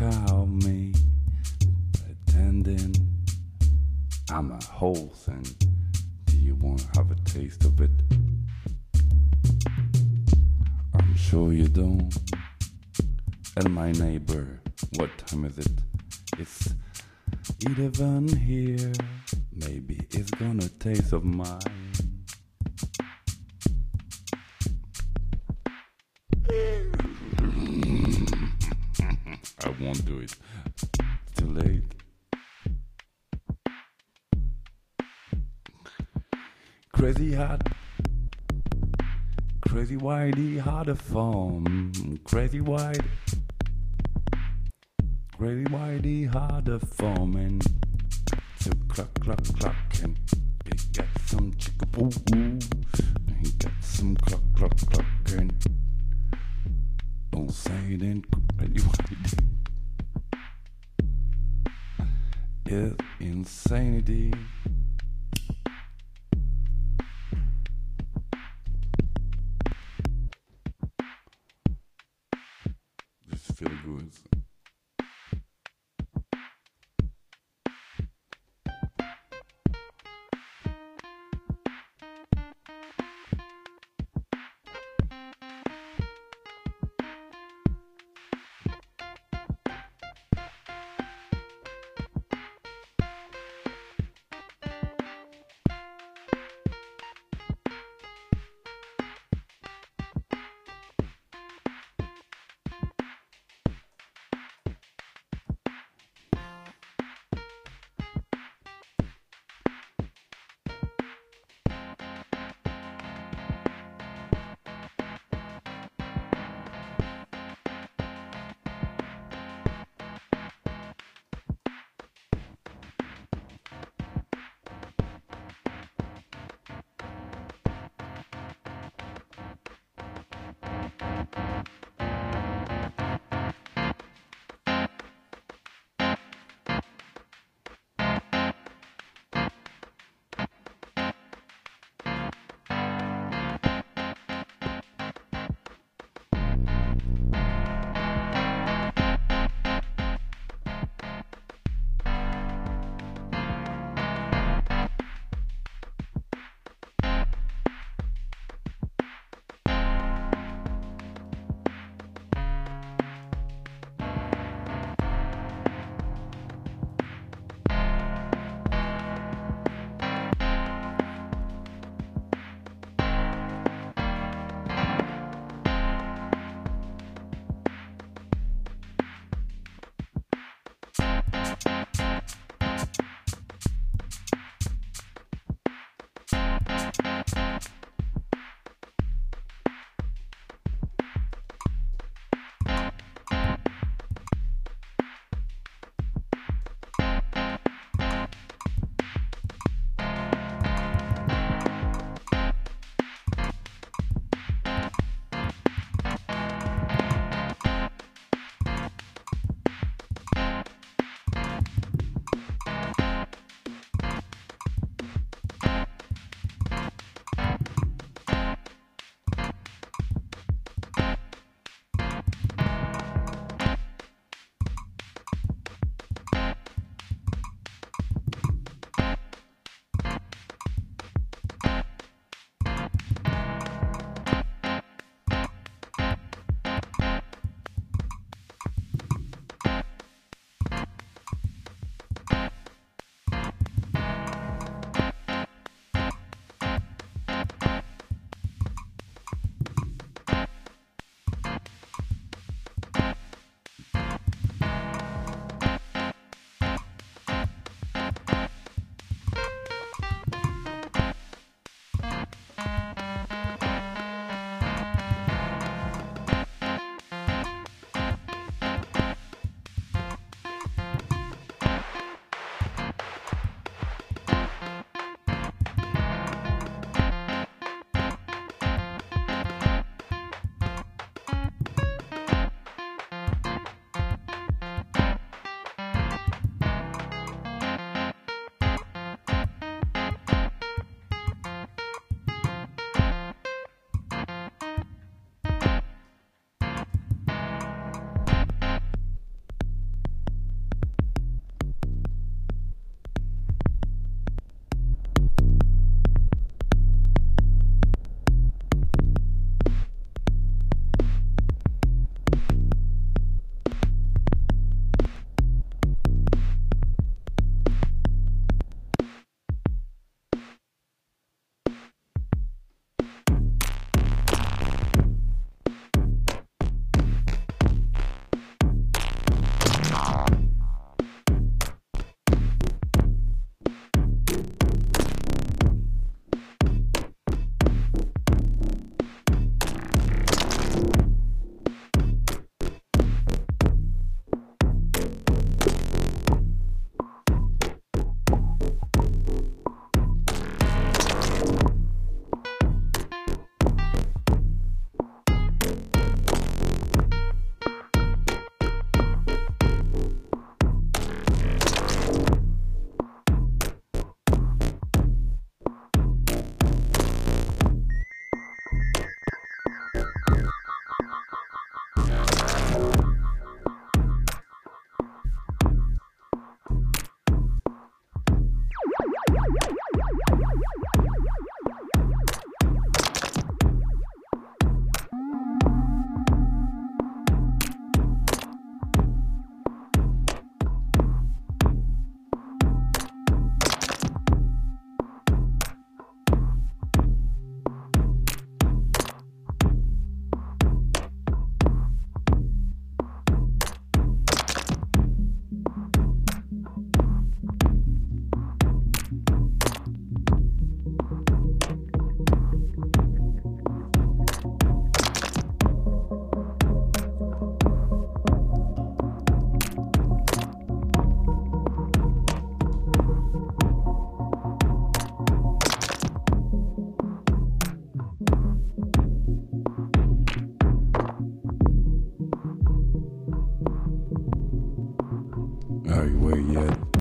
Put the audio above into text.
call me pretending I'm a whole thing. Do you want to have a taste of it? I'm sure you don't. And my neighbor, what time is it? It's 11 here. Maybe it's gonna taste of mine. I won't do it. It's too late. Crazy hot. Crazy whitey hard to form. Crazy white. Crazy whitey hard to form. And so cluck, cluck, cluck. And he got some chicka boo boo. And he got some cluck, cluck, cluck. And don't say it ain't crazy whitey. It's insanity. Just feel good. Are you where yet?